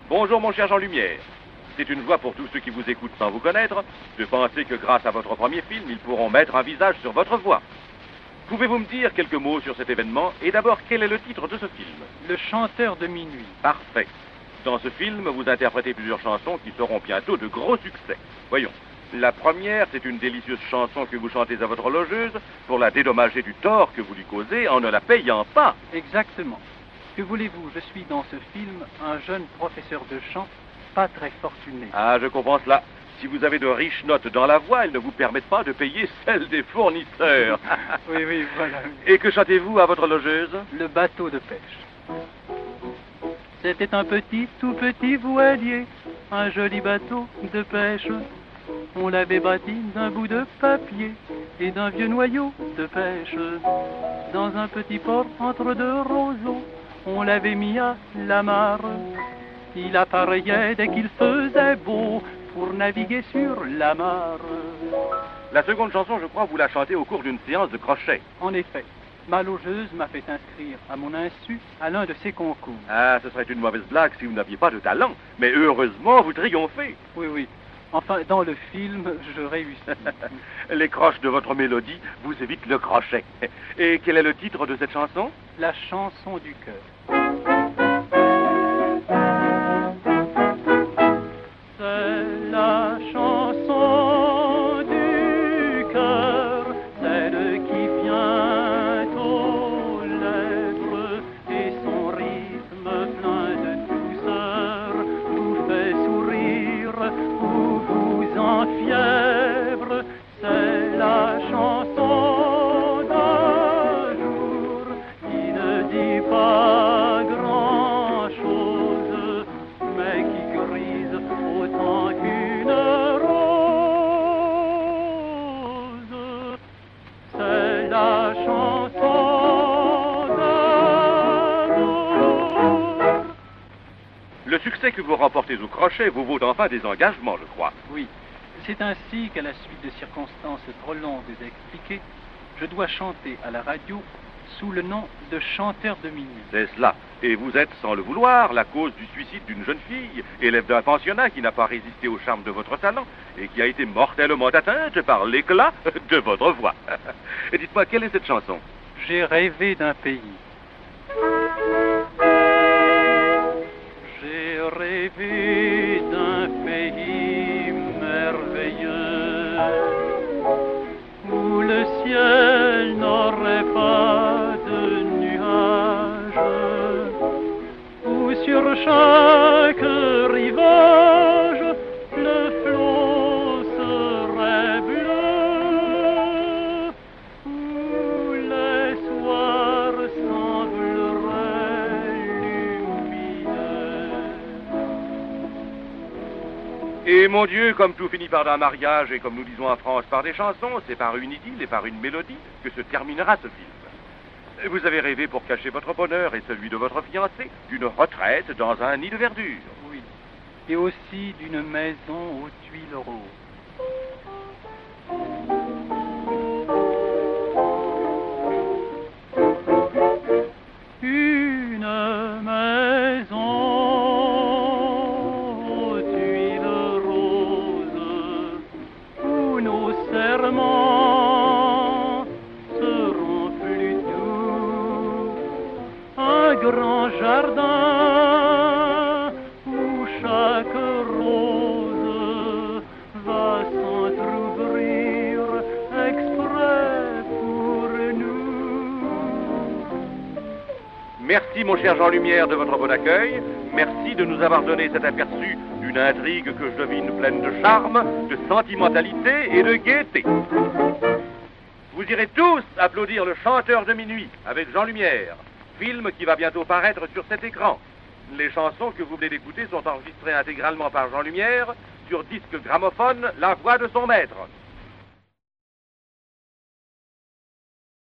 Bonjour mon cher Jean Lumière. C'est une joie pour tous ceux qui vous écoutent sans vous connaître de penser que grâce à votre premier film, ils pourront mettre un visage sur votre voix. Pouvez-vous me dire quelques mots sur cet événement? Et d'abord, quel est le titre de ce film? Le chanteur de minuit. Parfait. Dans ce film, vous interprétez plusieurs chansons qui seront bientôt de gros succès. Voyons. La première, c'est une délicieuse chanson que vous chantez à votre logeuse pour la dédommager du tort que vous lui causez en ne la payant pas. Exactement. Que voulez-vous, je suis dans ce film un jeune professeur de chant, pas très fortuné. Ah, je comprends cela. Si vous avez de riches notes dans la voix, elles ne vous permettent pas de payer celles des fournisseurs. Oui, voilà. Et que chantez-vous à votre logeuse? Le bateau de pêche. C'était un petit, tout petit voilier, un joli bateau de pêche. On l'avait bâti d'un bout de papier et d'un vieux noyau de pêche. Dans un petit port entre deux roseaux, on l'avait mis à la mare. Il appareillait dès qu'il faisait beau pour naviguer sur la mare. La seconde chanson, je crois, vous la chantez au cours d'une séance de crochet. En effet, ma logeuse m'a fait inscrire à mon insu à l'un de ses concours. Ah, ce serait une mauvaise blague si vous n'aviez pas de talent. Mais heureusement, vous triomphez. Oui. Enfin, dans le film, je réussis. Les croches de votre mélodie vous évitent le crochet. Et quel est le titre de cette chanson? La chanson du cœur. C'est la chanson du cœur, celle qui vient aux lèvres, et son rythme plein de douceur vous fait sourire ou vous enfièvre. C'est la chanson d'un jour qui ne dit pas grand-chose, mais qui grise autant qu'une rose. C'est la chanson d'amour. Le succès que vous remportez au crochet vous vaut enfin des engagements, je crois. Oui, c'est ainsi qu'à la suite de circonstances trop longues à expliquer, je dois chanter à la radio sous le nom de chanteur de minuit. C'est cela. Et vous êtes, sans le vouloir, la cause du suicide d'une jeune fille, élève d'un pensionnat qui n'a pas résisté au charme de votre talent et qui a été mortellement atteinte par l'éclat de votre voix. Et dites-moi, quelle est cette chanson? J'ai rêvé d'un pays. J'ai rêvé d'un pays merveilleux où le ciel n'aurait pas de nuages, où sur chaque rivage le flot serait bleu, où les soirs sembleraient lumineux. Et mon Dieu, comme tout finit par un mariage et comme nous disons en France par des chansons, c'est par une idylle et par une mélodie que se terminera ce film. Vous avez rêvé pour cacher votre bonheur et celui de votre fiancé d'une retraite dans un nid de verdure. Oui, et aussi d'une maison aux tuiles roses. Une maison aux tuiles roses où nos serments seront plus doux. Un grand jardin où chaque rose va s'entrouvrir exprès pour nous. Merci, mon cher Jean Lumière, de votre bon accueil. Merci de nous avoir donné cet aperçu d'une intrigue que je devine pleine de charme, de sentimentalité et de gaieté. Vous irez tous applaudir Le chanteur de minuit avec Jean Lumière, film qui va bientôt paraître sur cet écran. Les chansons que vous venez d'écouter sont enregistrées intégralement par Jean Lumière sur disque gramophone La Voix de son maître.